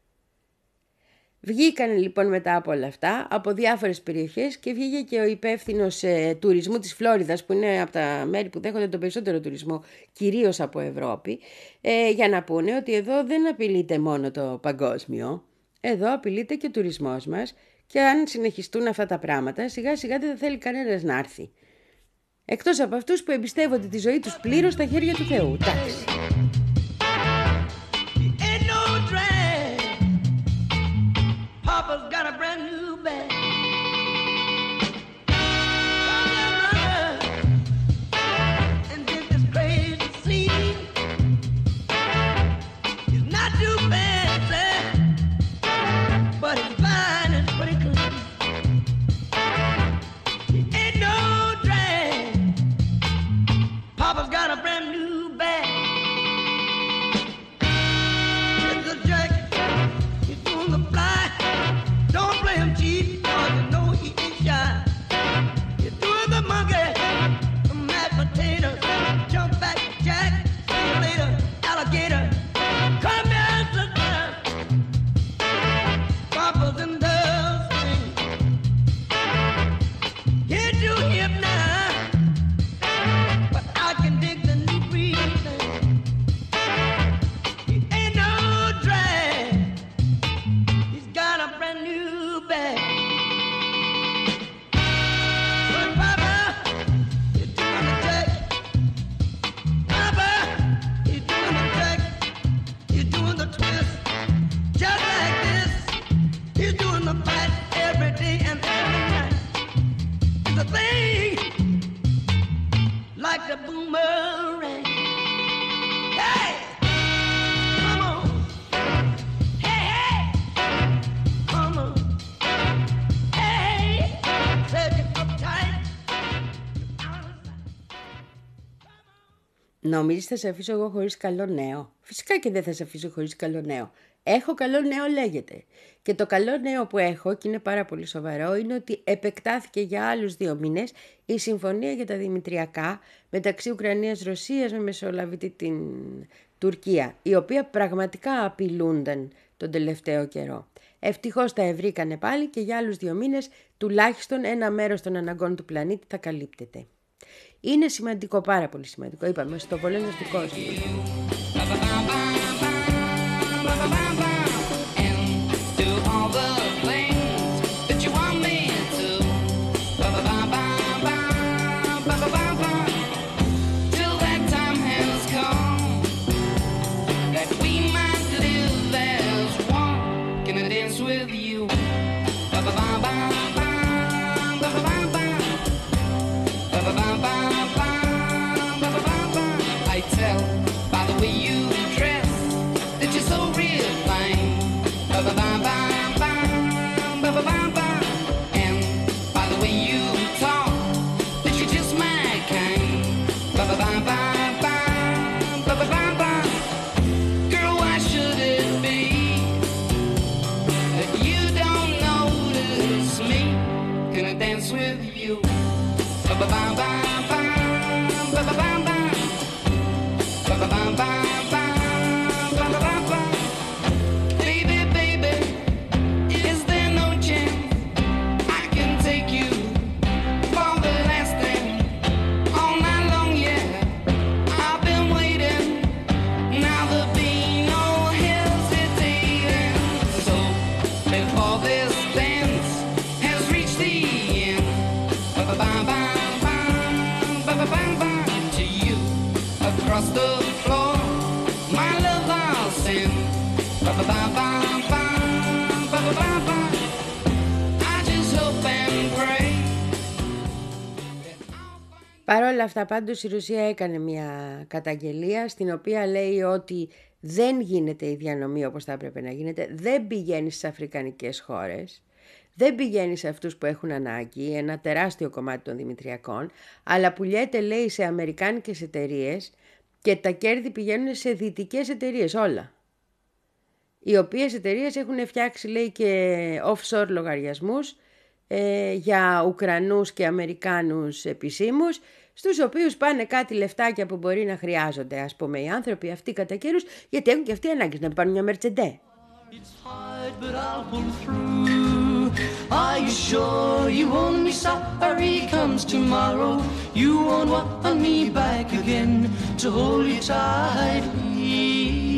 Βγήκαν λοιπόν μετά από όλα αυτά από διάφορες περιοχές και βγήκε και ο υπεύθυνος ε, τουρισμού της Φλόριδας, που είναι από τα μέρη που δέχονται τον περισσότερο τουρισμό, κυρίως από Ευρώπη, ε, για να πούνε ότι εδώ δεν απειλείται μόνο το παγκόσμιο, εδώ απειλείται και ο τουρισμός μας και αν συνεχιστούν αυτά τα πράγματα σιγά σιγά δεν θα θέλει κανένας να έρθει. Εκτός από αυτούς που εμπιστεύονται τη ζωή τους πλήρως στα χέρια του Θεού. Εντάξει. Papa's got a brand new bag. And this is crazy to see. It's not too fancy, but it's fine and pretty clean. It ain't no drag. Papa's got a brand new bag. like a boomerang. Hey, come on. Hey, hey, come on. Hey, said you uptight. Νομίζεις θα σε αφήσω εγώ χωρίς καλό νέο? Φυσικά και δεν θα σε αφήσω χωρίς καλό νέο. Έχω καλό νέο λέγεται. Και το καλό νέο που έχω, και είναι πάρα πολύ σοβαρό, είναι ότι επεκτάθηκε για άλλους δύο μήνες η συμφωνία για τα δημητριακά μεταξύ Ουκρανίας-Ρωσίας με μεσολαβητή την Τουρκία, η οποία πραγματικά απειλούνταν τον τελευταίο καιρό. Ευτυχώς τα ευρήκανε πάλι και για άλλους δύο μήνες τουλάχιστον ένα μέρος των αναγκών του πλανήτη θα καλύπτεται. Είναι σημαντικό, πάρα πολύ σημαντικό. Είπαμε, στο πολέμο του κόσμου. I tell by the way you dress that you're so real fine. And by the way you talk that you're just my kind. Girl, why should it be that you don't notice me? Can I dance with you? Baby, baby, is there no chance I can take you for the last thing all night long? Yeah, I've been waiting. Now there'll be no hesitating. So before this dance has reached the end, to you across the floor, my love I'll send. I just hope and pray. Παρ' όλα αυτά πάντως η Ρωσία έκανε μια καταγγελία στην οποία λέει ότι δεν γίνεται η διανομή όπως θα έπρεπε να γίνεται, δεν πηγαίνει στις αφρικανικές χώρες, δεν πηγαίνει σε αυτούς που έχουν ανάγκη, ένα τεράστιο κομμάτι των δημητριακών, αλλά πουλιέται, λέει, σε αμερικάνικες εταιρείες και τα κέρδη πηγαίνουν σε δυτικές εταιρείες όλα. Οι οποίες εταιρείες έχουν φτιάξει, λέει, και offshore λογαριασμούς ε, για Ουκρανούς και Αμερικάνους επισήμους, στους οποίους πάνε κάτι λεφτάκια που μπορεί να χρειάζονται, ας πούμε, οι άνθρωποι αυτοί κατά καιρούς, γιατί έχουν και αυτοί ανάγκες να πάρουν μια Μερτσεντέ. It's hard, but I'll pull through. Are you sure you won't be sorry comes tomorrow? You won't want me back again to hold you tightly.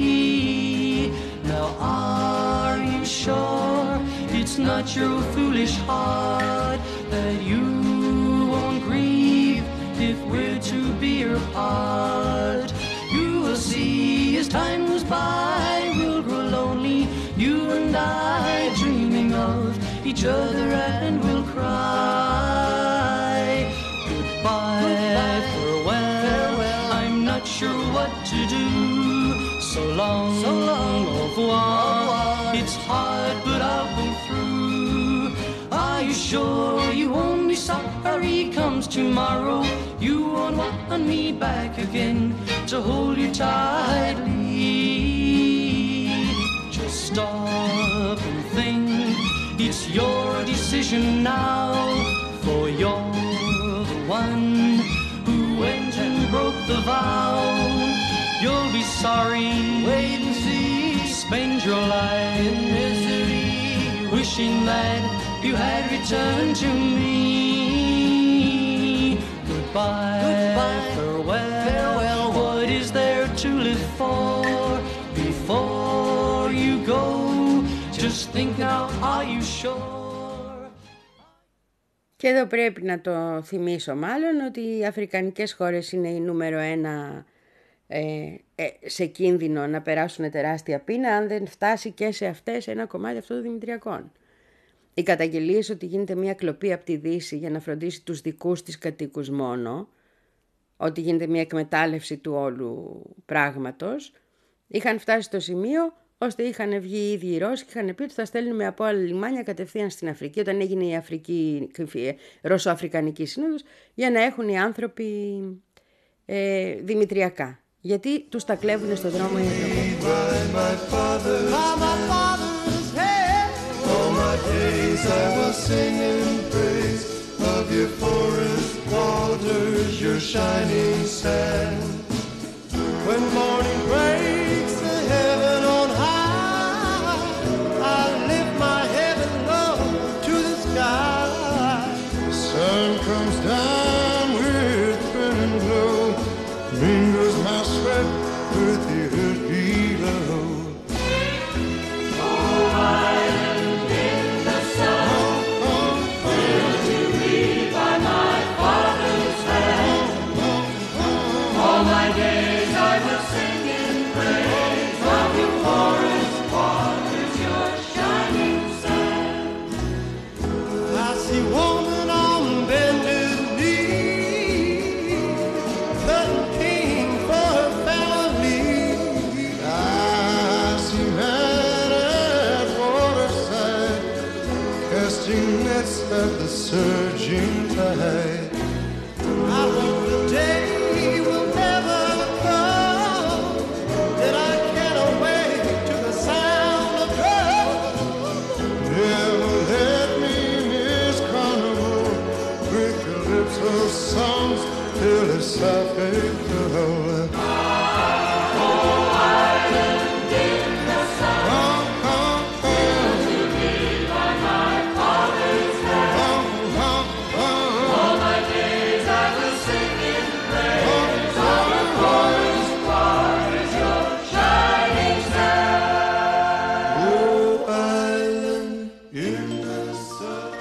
Now are you sure it's not your foolish heart that you won't grieve if we're to be apart? You will see as time goes by, we'll grow lonely, you and I, dreaming of each other, and we'll cry. Goodbye, Goodbye. Farewell. farewell, I'm not sure what to do. So long, so long, au revoir. It's hard, but I'll pull through. Are you sure you won't be sorry comes tomorrow? You won't want me back again to hold you tightly. Just stop and think, it's your decision now, for you're the one who went and broke the vow. You'll be sorry, wait and see, spend your life in misery, wishing that you had returned to me. Goodbye, Goodbye. Farewell. farewell, what is there to live for? Before you go, just think now, are you sure? Και εδώ πρέπει να το θυμίσω μάλλον ότι οι αφρικανικές χώρες είναι η νούμερο ένα ε, ε, σε κίνδυνο να περάσουν τεράστια πείνα αν δεν φτάσει και σε αυτές ένα κομμάτι αυτών των δημητριακών. Οι καταγγελίες ότι γίνεται μια κλοπή από τη Δύση για να φροντίσει τους δικούς της κατοίκους μόνο, ότι γίνεται μια εκμετάλλευση του όλου πράγματος. Είχαν φτάσει στο σημείο ώστε είχαν βγει οι ίδιοι οι Ρώσοι και είχαν πει ότι θα στέλνουμε από άλλα λιμάνια κατευθείαν στην Αφρική, όταν έγινε η Αφρική, Ρωσοαφρικανική Σύνοδος, για να έχουν οι άνθρωποι ε, δημητριακά. Γιατί τους τα κλέβουν στον δρόμο οι Ευρωπαίοι. When morning breaks the heaven on high, I lift my head and look to the sky. The sun comes down with burning glow, mingles my sweat with the earth below. Oh, island in the sun, built to me by my father's hand. All my days I will sing in praise of your forest waters, your shining sand. I see woman on bended knee, cutting king for her family. I see man at waterside, casting nets at the surging tide. I hope the day will never come that I can awake to the sound of drum. Never let me miss carnival with your lips of songs till it's softly cold. Oh, island in the sun, Oh, oh, built to me by my father's hand. oh, oh, oh. All my days I will sing in praise of your forest waters, your shining sand. Oh, island in the sun.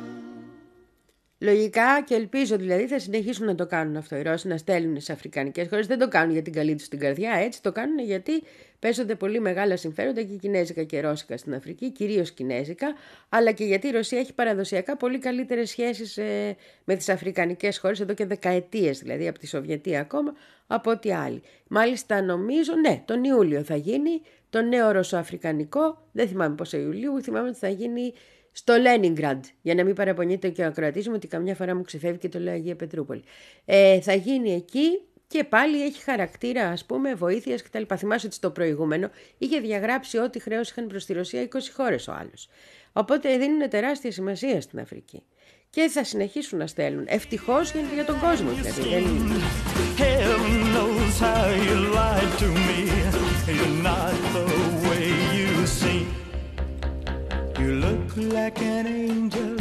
Λογικά και ελπίζω δηλαδή θα συνεχίσουν να το κάνουν αυτό οι Ρώσοι, να στέλνουν σε αφρικανικές χώρες. Δεν το κάνουν για την καλή τους την καρδιά, έτσι το κάνουν γιατί παίζονται πολύ μεγάλα συμφέροντα και κινέζικα και ρώσικα στην Αφρική, κυρίως κινέζικα, αλλά και γιατί η Ρωσία έχει παραδοσιακά πολύ καλύτερες σχέσεις ε, με τις αφρικανικές χώρες εδώ και δεκαετίες, δηλαδή από τη Σοβιετία ακόμα, από ό,τι άλλοι. Μάλιστα νομίζω, ναι, τον Ιούλιο θα γίνει το νέο ρωσοαφρικανικό, δεν θυμάμαι πόσο Ιουλίου, θυμάμαι ότι θα γίνει στο Λένινγκραντ, για να μην παραπονιέται και ο ακροατής μου ότι καμιά φορά μου ξεφεύγει και το λέω Αγία Πετρούπολη. Ε, θα γίνει εκεί και πάλι έχει χαρακτήρα, ας πούμε, βοήθειας κτλ. Θυμάσαι ότι στο προηγούμενο είχε διαγράψει ό,τι χρέος είχαν προς τη Ρωσία είκοσι χώρες ο άλλος. Οπότε δίνουν τεράστια σημασία στην Αφρική. Και θα συνεχίσουν να στέλνουν. Ευτυχώς για, για τον κόσμο δηλαδή. Δεν... Heaven knows how you lied to me. You're not the way you seem. You look like an angel.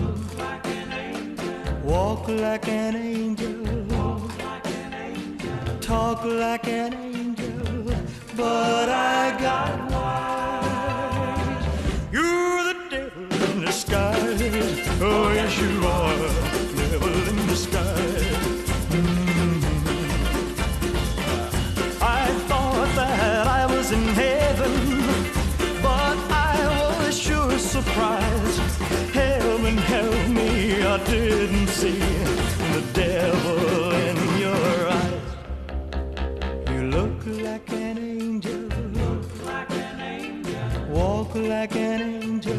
Walk like an angel. Talk like an angel. But I got wise. You're the devil in disguise. Oh yes you are. Devil in disguise. I thought that I was in heaven, but I was sure surprised. Heaven help me, I didn't see the devil in your eyes. You look like an angel, walk like an angel,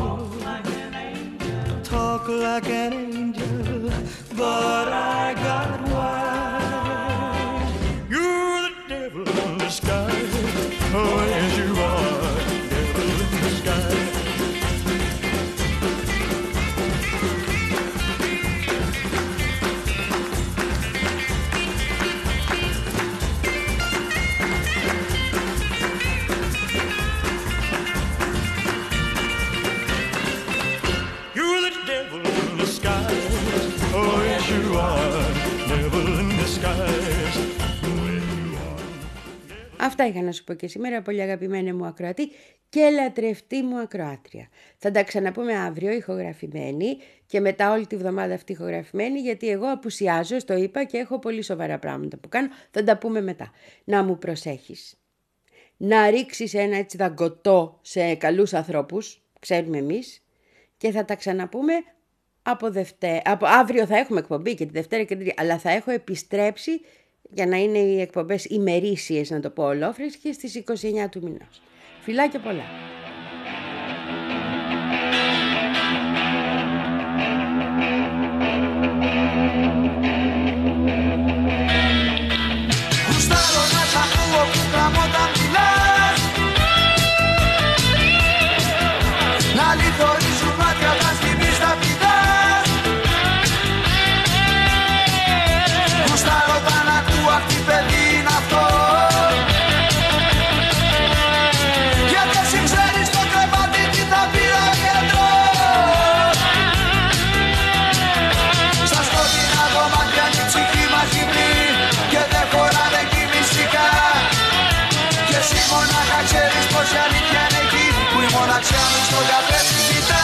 talk like an angel, but I got wise. You're the devil in disguise. Oh yes you are, devil in disguise. You're the devil in disguise. Oh yes you are, devil in disguise. Αυτά είχα να σου πω και σήμερα, πολύ αγαπημένη μου ακροατή και λατρευτή μου ακροάτρια. Θα τα ξαναπούμε αύριο ηχογραφημένη και μετά όλη τη βδομάδα αυτή ηχογραφημένη, γιατί εγώ απουσιάζω, στο είπα, και έχω πολύ σοβαρά πράγματα που κάνω. Θα τα πούμε μετά. Να μου προσέχεις. Να ρίξεις ένα έτσι δαγκωτό σε καλούς ανθρώπους, ξέρουμε εμείς, και θα τα ξαναπούμε από, Δευτέ... από αύριο θα έχουμε εκπομπή και τη Δευτέρα και την Τρίτη, αλλά θα έχω επιστρέψει για να είναι οι εκπομπές ημερήσιες, να το πω ολόφρες, στις είκοσι εννέα του μηνός. Φιλάκια πολλά. Γουστάρω να σ' ακούω που γραμμώ όταν μιλάς, να λιθορίζουν μάτια όταν στιγμής τα πηδάς. Γουστάρω όταν ακούω αυτή παιδί είναι αυτό, γιατί εσύ ξέρεις το κρεβάτι τι θα πει ο γιατρός. Στα σκοτεινά δωμάτια η ψυχή μας γυμνή και δεν χωράνε κι μυστικά, και εσύ μονάχα ξέρεις πως η αλήθεια είναι εκεί που η μοναξιά μου στο καθρέφτη κοιτά.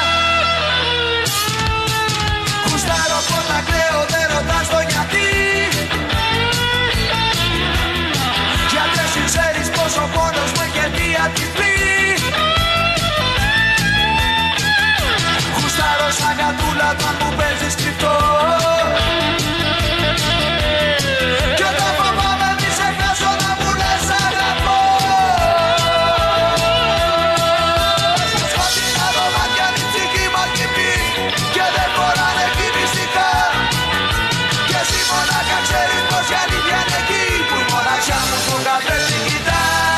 Γουστάρω πως να κλαίω, δεν ρωτάς το γιατί, γιατί εσύ ξέρεις πως ο πόνος μου έχει αιτία τυφλή. Γουστάρω σαν γατούλα όταν μου παίζεις κρυφτό, κι όταν φοβάμαι μη σε χάσω να μου λες αγαπώ. Στα σκοτεινά δωμάτια η ψυχή μας γυμνή και δεν χωράνε κι μυστικά, και εσύ μονάχα ξέρεις πως η αλήθεια είναι εκεί που η μοναξιά μου στον καθρέφτη κοιτά.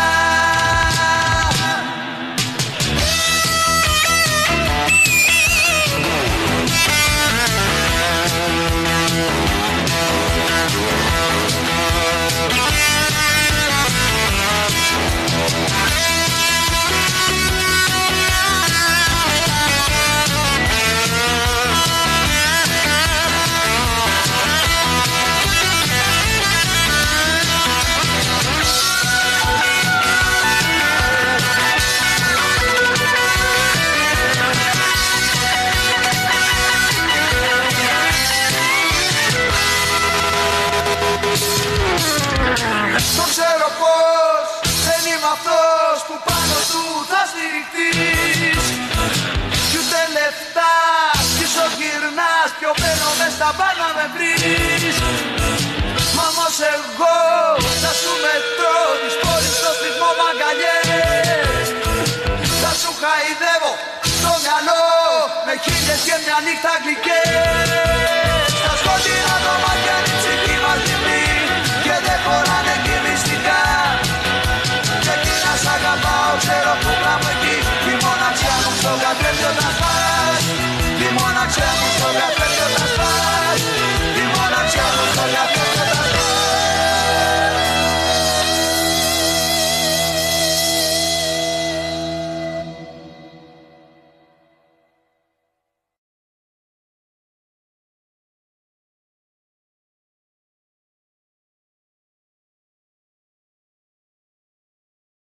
Το ξέρω πως δεν είμαι αυτός που πάνω του θα στηριχτείς, κι ούτε λεφτά πίσω γυρνάς, πιο μπαίνω μες στα μπαρ να με βρεις. Μα όμως εγώ θα σου μετρώ τις πόλεις στο στιχμό μ' αγκαλιές, θα σου χαϊδεύω στο μυαλό με χίλιες και μια νύχτα γλυκές.